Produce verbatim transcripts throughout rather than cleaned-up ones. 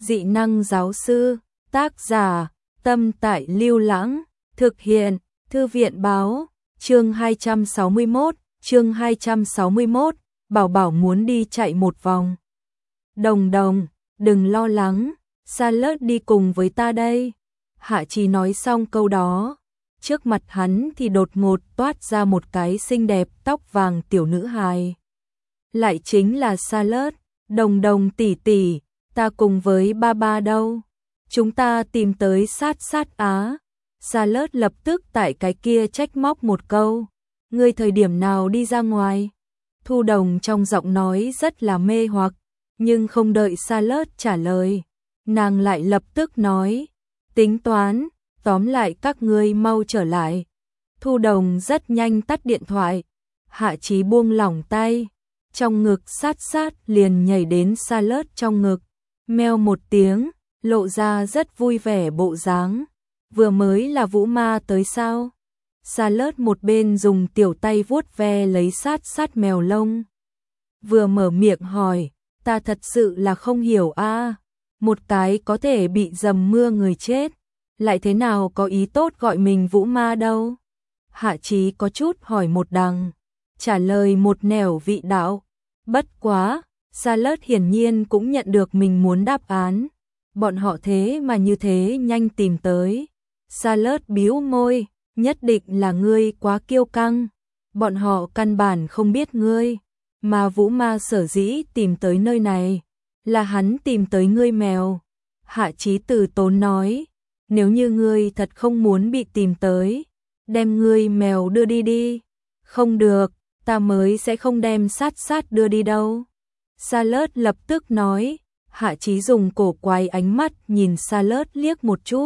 Dị năng giáo sư, tác giả, Tâm Tại Lưu Lãng, thực hiện, Thư viện báo, chương hai trăm sáu mươi mốt, chương hai trăm sáu mươi mốt, Bảo Bảo muốn đi chạy một vòng. Đồng Đồng, đừng lo lắng, Charlotte đi cùng với ta đây. Hạ Chí nói xong câu đó, trước mặt hắn thì đột ngột toát ra một cái xinh đẹp tóc vàng tiểu nữ hài. Lại chính là Charlotte. Đồng Đồng tỷ tỷ, ta cùng với ba ba đâu? Chúng ta tìm tới sát sát Á. Charlotte lập tức tại cái kia trách móc một câu. Ngươi thời điểm nào đi ra ngoài? Thu Đồng trong giọng nói rất là mê hoặc, nhưng không đợi Charlotte trả lời, nàng lại lập tức nói, tính toán, tóm lại các ngươi mau trở lại. Thu Đồng rất nhanh tắt điện thoại. Hạ Chí buông lỏng tay, trong ngực sát sát liền nhảy đến Charlotte trong ngực, meo một tiếng, lộ ra rất vui vẻ bộ dáng. Vừa mới là Vũ Ma tới sao? Charlotte một bên dùng tiểu tay vuốt ve lấy sát sát mèo lông, vừa mở miệng hỏi, ta thật sự là không hiểu a, một cái có thể bị dầm mưa người chết, lại thế nào có ý tốt gọi mình Vũ Ma đâu? Hạ Chí có chút hỏi một đằng, trả lời một nẻo vị đạo. Bất quá, Charlotte hiển nhiên cũng nhận được mình muốn đáp án. Bọn họ thế mà như thế nhanh tìm tới. Charlotte bĩu môi, nhất định là ngươi quá kiêu căng. Bọn họ căn bản không biết ngươi, mà Vũ Ma sở dĩ tìm tới nơi này, là hắn tìm tới ngươi mèo. Hạ Chí từ tốn nói, nếu như ngươi thật không muốn bị tìm tới, đem ngươi mèo đưa đi đi. Không được, ta mới sẽ không đem sát sát đưa đi đâu. Charlotte lập tức nói. Hạ Chí dùng cổ quái ánh mắt nhìn Charlotte liếc một chút.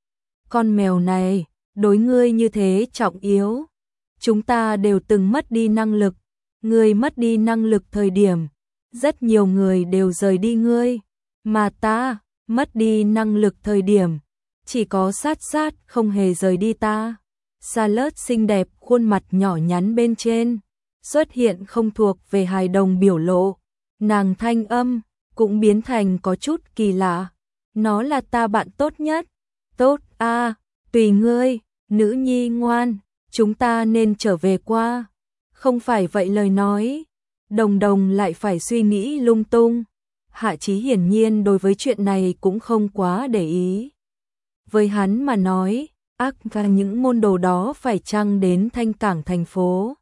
Con mèo này, đối ngươi như thế trọng yếu. Chúng ta đều từng mất đi năng lực. Ngươi mất đi năng lực thời điểm, rất nhiều người đều rời đi ngươi. Mà ta, mất đi năng lực thời điểm, chỉ có sát sát không hề rời đi ta. Charlotte xinh đẹp khuôn mặt nhỏ nhắn bên trên, xuất hiện không thuộc về hài đồng biểu lộ. Nàng thanh âm cũng biến thành có chút kỳ lạ. Nó là ta bạn tốt nhất. Tốt a, à, tùy ngươi, nữ nhi ngoan, chúng ta nên trở về qua. Không phải vậy lời nói, Đồng Đồng lại phải suy nghĩ lung tung. Hạ Chí hiển nhiên đối với chuyện này cũng không quá để ý. Với hắn mà nói, ác và những môn đồ đó phải chăng đến Thanh Cảng thành phố,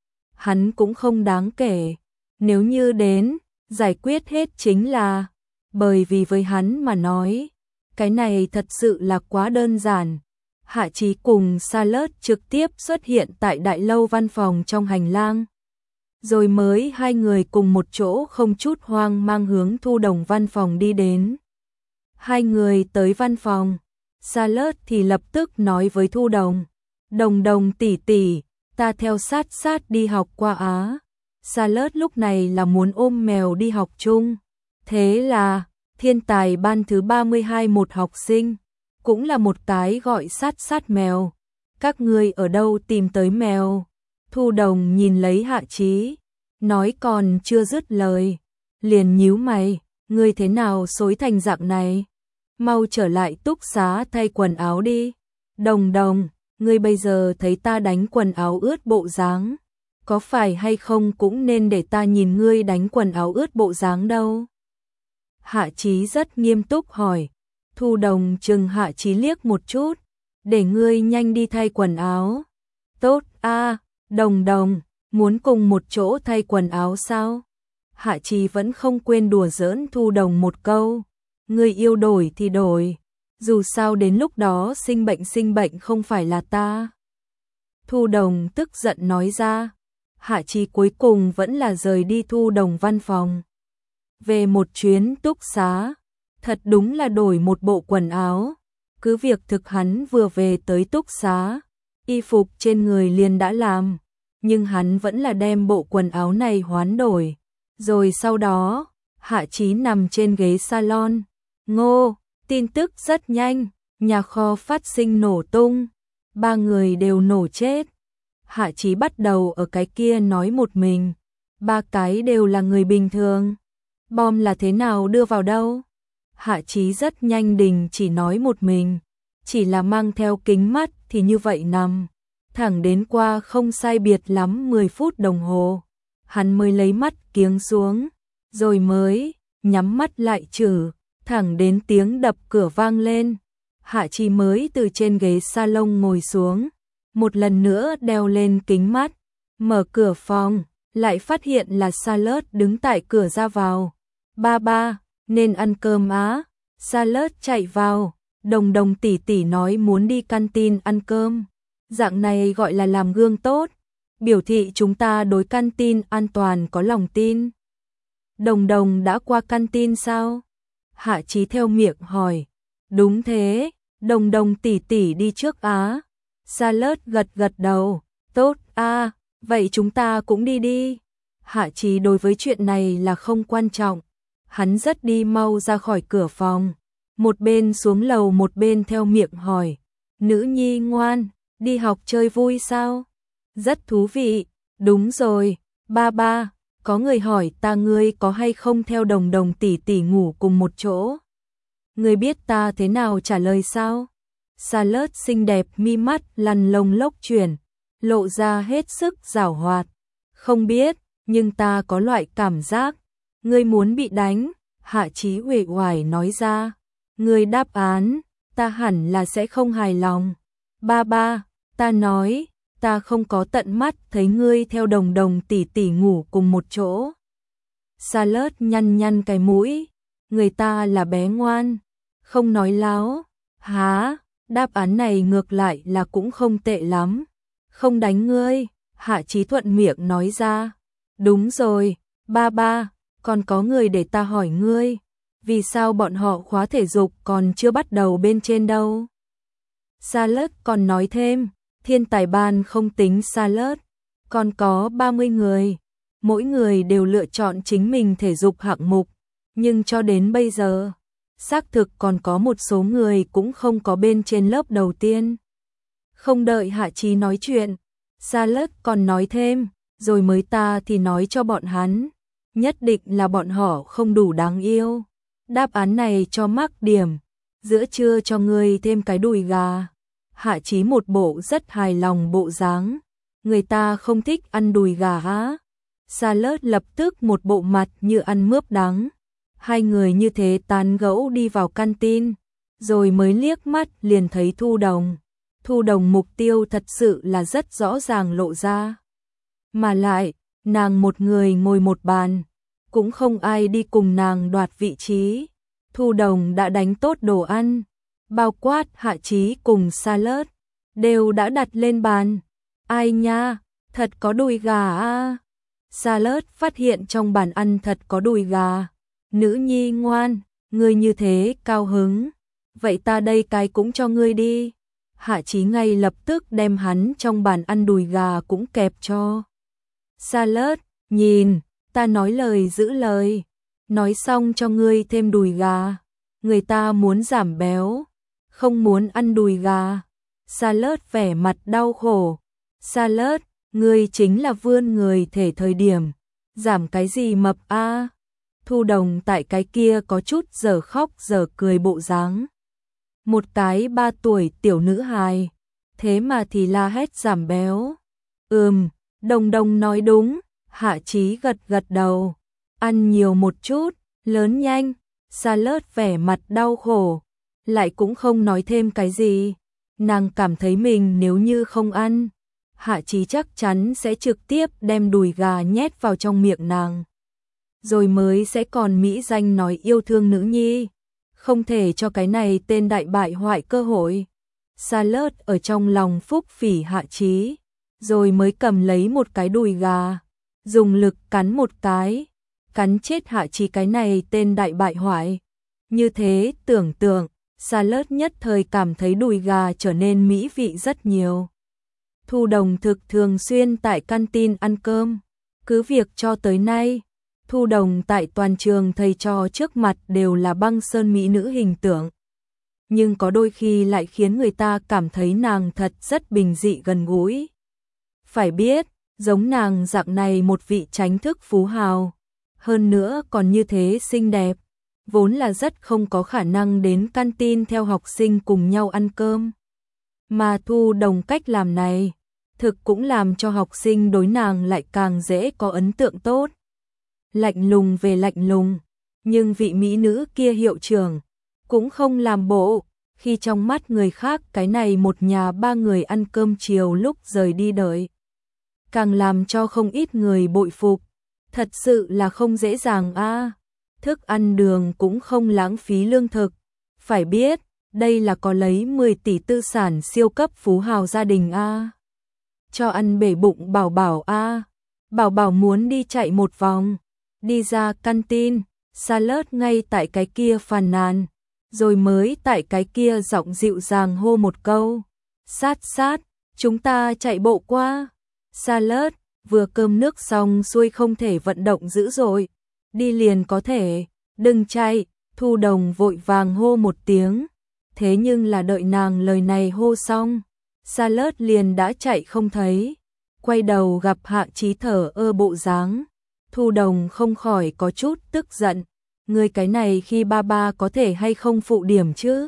hắn cũng không đáng kể. Nếu như đến, giải quyết hết chính là, bởi vì với hắn mà nói, cái này thật sự là quá đơn giản. Hạ Chí cùng Charlotte trực tiếp xuất hiện tại đại lâu văn phòng trong hành lang. Rồi mới hai người cùng một chỗ không chút hoang mang hướng Thu Đồng văn phòng đi đến. Hai người tới văn phòng, Charlotte thì lập tức nói với Thu Đồng, Đồng Đồng tỷ tỷ, ta theo sát sát đi học qua Á. Charlotte lúc này là muốn ôm mèo đi học chung. Thế là, thiên tài ban thứ ba mươi hai một học sinh, cũng là một cái gọi sát sát mèo. Các ngươi ở đâu tìm tới mèo? Thu Đồng nhìn lấy Hạ Chí, nói còn chưa dứt lời, liền nhíu mày, ngươi thế nào xối thành dạng này? Mau trở lại túc xá thay quần áo đi. Đồng Đồng, ngươi bây giờ thấy ta đánh quần áo ướt bộ dáng, có phải hay không cũng nên để ta nhìn ngươi đánh quần áo ướt bộ dáng đâu. Hạ Chí rất nghiêm túc hỏi. Thu Đồng chừng Hạ Chí liếc một chút, để ngươi nhanh đi thay quần áo. Tốt a, à, Đồng Đồng, muốn cùng một chỗ thay quần áo sao? Hạ Chí vẫn không quên đùa giỡn Thu Đồng một câu, ngươi yêu đổi thì đổi, dù sao đến lúc đó sinh bệnh sinh bệnh không phải là ta. Thu Đồng tức giận nói ra. Hạ Chí cuối cùng vẫn là rời đi Thu Đồng văn phòng. Về một chuyến túc xá, thật đúng là đổi một bộ quần áo. Cứ việc thực hắn vừa về tới túc xá, y phục trên người liền đã làm, nhưng hắn vẫn là đem bộ quần áo này hoán đổi. Rồi sau đó, Hạ Chí nằm trên ghế salon. Ngô, tin tức rất nhanh, nhà kho phát sinh nổ tung, ba người đều nổ chết. Hạ Chí bắt đầu ở cái kia nói một mình, ba cái đều là người bình thường. Bom là thế nào đưa vào đâu? Hạ Chí rất nhanh đình chỉ nói một mình, chỉ là mang theo kính mắt thì như vậy nằm, thẳng đến qua không sai biệt lắm mười phút đồng hồ, hắn mới lấy mắt kiếng xuống, rồi mới nhắm mắt lại chử, thẳng đến tiếng đập cửa vang lên. Hạ Chí mới từ trên ghế salon ngồi xuống, một lần nữa đeo lên kính mắt, mở cửa phòng, lại phát hiện là Charlotte đứng tại cửa ra vào. Ba ba, nên ăn cơm á. Charlotte chạy vào, Đồng Đồng tỷ tỷ nói muốn đi canteen ăn cơm. Dạng này gọi là làm gương tốt, biểu thị chúng ta đối canteen an toàn có lòng tin. Đồng Đồng đã qua canteen sao? Hạ Chí theo miệng hỏi. Đúng thế, Đồng Đồng tỷ tỷ đi trước á. Charlotte gật gật đầu. Tốt a, vậy chúng ta cũng đi đi. Hạ Chí đối với chuyện này là không quan trọng. Hắn rất đi mau ra khỏi cửa phòng, một bên xuống lầu một bên theo miệng hỏi. Nữ nhi ngoan, đi học chơi vui sao? Rất thú vị. Đúng rồi, ba ba, có người hỏi ta ngươi có hay không theo Đồng Đồng tỷ tỷ ngủ cùng một chỗ. Ngươi biết ta thế nào trả lời sao? Charlotte xinh đẹp mi mắt lăn lông lốc chuyển, lộ ra hết sức giảo hoạt. Không biết, nhưng ta có loại cảm giác, ngươi muốn bị đánh. Hạ Chí uể oải nói ra. Ngươi đáp án, ta hẳn là sẽ không hài lòng. Ba ba, ta nói, ta không có tận mắt thấy ngươi theo Đồng Đồng tỷ tỷ ngủ cùng một chỗ. Charlotte nhăn nhăn cái mũi, người ta là bé ngoan, không nói láo. Hả, đáp án này ngược lại là cũng không tệ lắm. Không đánh ngươi, Hạ Chí thuận miệng nói ra. Đúng rồi, ba ba, còn có người để ta hỏi ngươi, vì sao bọn họ khóa thể dục còn chưa bắt đầu bên trên đâu? Charlotte còn nói thêm, thiên tài ban không tính Charlotte, còn có ba mươi người, mỗi người đều lựa chọn chính mình thể dục hạng mục, nhưng cho đến bây giờ, xác thực còn có một số người cũng không có bên trên lớp đầu tiên. Không đợi Hạ Chí nói chuyện, Charlotte còn nói thêm, rồi mới ta thì nói cho bọn hắn, nhất định là bọn họ không đủ đáng yêu. Đáp án này cho mắc điểm, giữa trưa cho ngươi thêm cái đùi gà. Hạ Chí một bộ rất hài lòng bộ dáng, người ta không thích ăn đùi gà hả? Charlotte lập tức một bộ mặt như ăn mướp đắng. Hai người như thế tán gẫu đi vào canteen, rồi mới liếc mắt liền thấy Thu Đồng. Thu Đồng mục tiêu thật sự là rất rõ ràng lộ ra. Mà lại, nàng một người ngồi một bàn, cũng không ai đi cùng nàng đoạt vị trí. Thu Đồng đã đánh tốt đồ ăn, bao quát Hạ Chí cùng Charlotte, đều đã đặt lên bàn. Ai nha, thật có đùi gà à? Charlotte phát hiện trong bàn ăn thật có đùi gà. Nữ nhi ngoan, ngươi như thế cao hứng, vậy ta đây cái cũng cho ngươi đi. Hạ Chí ngay lập tức đem hắn trong bàn ăn đùi gà cũng kẹp cho. Charlotte, nhìn, ta nói lời giữ lời, nói xong cho ngươi thêm đùi gà. Người ta muốn giảm béo, không muốn ăn đùi gà. Charlotte vẻ mặt đau khổ. Charlotte, ngươi chính là vươn người thể thời điểm, giảm cái gì mập a? Thu Đồng tại cái kia có chút giờ khóc giờ cười bộ dáng. Một cái ba tuổi tiểu nữ hài, thế mà thì la hét giảm béo. Ừm, Đồng Đồng nói đúng. Hạ Chí gật gật đầu. Ăn nhiều một chút, lớn nhanh. Charlotte vẻ mặt đau khổ, lại cũng không nói thêm cái gì. Nàng cảm thấy mình nếu như không ăn, Hạ Chí chắc chắn sẽ trực tiếp đem đùi gà nhét vào trong miệng nàng, rồi mới sẽ còn mỹ danh nói yêu thương nữ nhi. Không thể cho cái này tên đại bại hoại cơ hội. Charlotte ở trong lòng phúc phỉ Hạ Chí, rồi mới cầm lấy một cái đùi gà, dùng lực cắn một cái, cắn chết Hạ Chí cái này tên đại bại hoại. Như thế tưởng tượng, Charlotte nhất thời cảm thấy đùi gà trở nên mỹ vị rất nhiều. Thu Đồng thực thường xuyên tại canteen ăn cơm, cứ việc cho tới nay, Thu Đồng tại toàn trường thầy trò trước mặt đều là băng sơn mỹ nữ hình tượng. Nhưng có đôi khi lại khiến người ta cảm thấy nàng thật rất bình dị gần gũi. Phải biết, giống nàng dạng này một vị chánh thức phú hào, hơn nữa còn như thế xinh đẹp, vốn là rất không có khả năng đến canteen theo học sinh cùng nhau ăn cơm. Mà Thu Đồng cách làm này, thực cũng làm cho học sinh đối nàng lại càng dễ có ấn tượng tốt. Lạnh lùng về lạnh lùng, nhưng vị mỹ nữ kia hiệu trưởng cũng không làm bộ, khi trong mắt người khác cái này một nhà ba người ăn cơm chiều lúc rời đi đợi. Càng làm cho không ít người bội phục, thật sự là không dễ dàng a. À. Thức ăn đường cũng không lãng phí lương thực, phải biết, đây là có lấy mười tỷ tư sản siêu cấp phú hào gia đình a. À. Cho ăn bể bụng Bảo Bảo a. À. Bảo Bảo muốn đi chạy một vòng, đi ra canteen, Salad ngay tại cái kia phàn nàn, rồi mới tại cái kia giọng dịu dàng hô một câu, sát sát, chúng ta chạy bộ qua. Salad, vừa cơm nước xong xuôi không thể vận động dữ dội, đi liền có thể, đừng chạy. Thu Đồng vội vàng hô một tiếng, thế nhưng là đợi nàng lời này hô xong, Salad liền đã chạy không thấy, quay đầu gặp Hạ Chí thở ơ bộ dáng, Thu Đồng không khỏi có chút tức giận, người cái này khi ba ba có thể hay không phụ điểm chứ?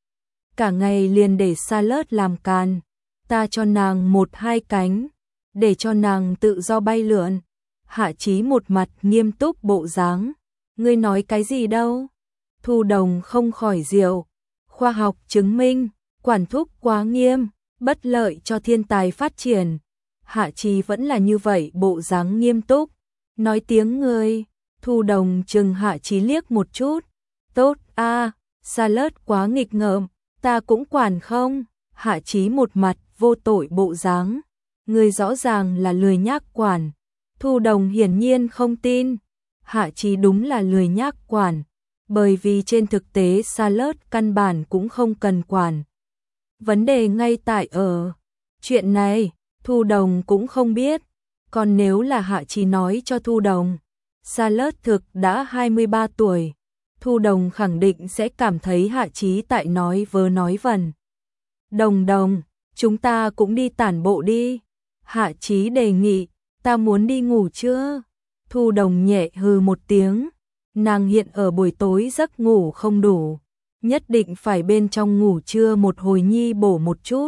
Cả ngày liền để Salad làm càn, ta cho nàng một hai cánh, để cho nàng tự do bay lượn. Hạ Chí một mặt nghiêm túc bộ dáng, ngươi nói cái gì đâu? Thu Đồng không khỏi diệu, khoa học chứng minh, quản thúc quá nghiêm, bất lợi cho thiên tài phát triển. Hạ Chí vẫn là như vậy bộ dáng nghiêm túc, nói tiếng ngươi. Thu Đồng chừng Hạ Chí liếc một chút, tốt a, à, Salad quá nghịch ngợm, ta cũng quản không? Hạ Chí một mặt vô tội bộ dáng, người rõ ràng là lười nhác quản. Thu Đồng hiển nhiên không tin, Hạ Chí đúng là lười nhác quản, bởi vì trên thực tế Salad căn bản cũng không cần quản. Vấn đề ngay tại ở, chuyện này, Thu Đồng cũng không biết, còn nếu là Hạ Chí nói cho Thu Đồng, Salad thực đã hai mươi ba tuổi, Thu Đồng khẳng định sẽ cảm thấy Hạ Chí tại nói vớ nói vẩn. Đồng Đồng, chúng ta cũng đi tản bộ đi. Hạ Chí đề nghị, ta muốn đi ngủ chưa? Thu Đồng nhẹ hừ một tiếng, nàng hiện ở buổi tối giấc ngủ không đủ, nhất định phải bên trong ngủ trưa một hồi nhi bổ một chút.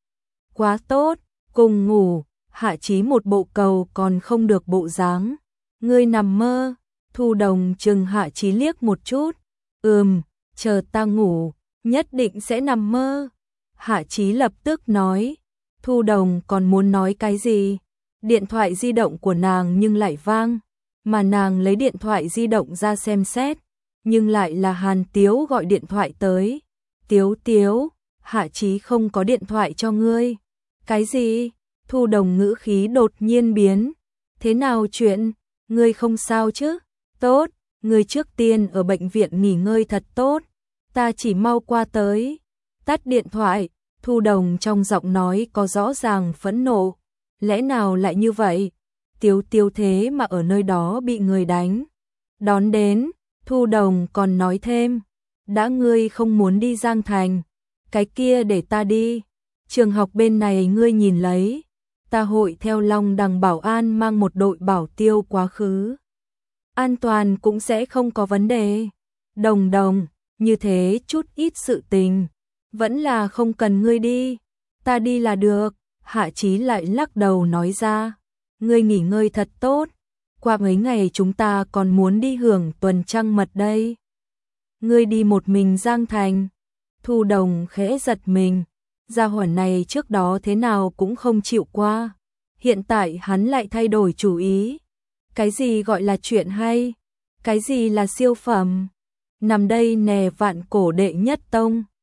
Quá tốt, cùng ngủ. Hạ Chí một bộ cầu còn không được bộ dáng. Ngươi nằm mơ. Thu Đồng chừng Hạ Chí liếc một chút, ừm, chờ ta ngủ, nhất định sẽ nằm mơ. Hạ Chí lập tức nói, Thu Đồng còn muốn nói cái gì? Điện thoại di động của nàng nhưng lại vang, mà nàng lấy điện thoại di động ra xem xét, nhưng lại là Hàn Tiếu gọi điện thoại tới. Tiếu Tiếu, Hạ Chí không có điện thoại cho ngươi. Cái gì? Thu Đồng ngữ khí đột nhiên biến. Thế nào chuyện? Ngươi không sao chứ? Tốt, ngươi trước tiên ở bệnh viện nghỉ ngơi thật tốt, ta chỉ mau qua tới. Tắt điện thoại. Thu Đồng trong giọng nói có rõ ràng phẫn nộ. Lẽ nào lại như vậy? Tiếu Tiếu thế mà ở nơi đó bị người đánh. Đón đến, Thu Đồng còn nói thêm, đã ngươi không muốn đi Giang Thành, cái kia để ta đi. Trường học bên này ngươi nhìn lấy, ta hội theo Long Đằng Bảo An mang một đội bảo tiêu quá khứ. An toàn cũng sẽ không có vấn đề. Đồng Đồng, như thế chút ít sự tình, vẫn là không cần ngươi đi, ta đi là được. Hạ Chí lại lắc đầu nói ra, ngươi nghỉ ngơi thật tốt, qua mấy ngày chúng ta còn muốn đi hưởng tuần trăng mật đây. Ngươi đi một mình Giang Thành? Thu Đồng khẽ giật mình, gia hỏa này trước đó thế nào cũng không chịu qua, hiện tại hắn lại thay đổi chủ ý. Cái gì gọi là chuyện hay? Cái gì là siêu phẩm? Nằm đây nè vạn cổ đệ nhất tông.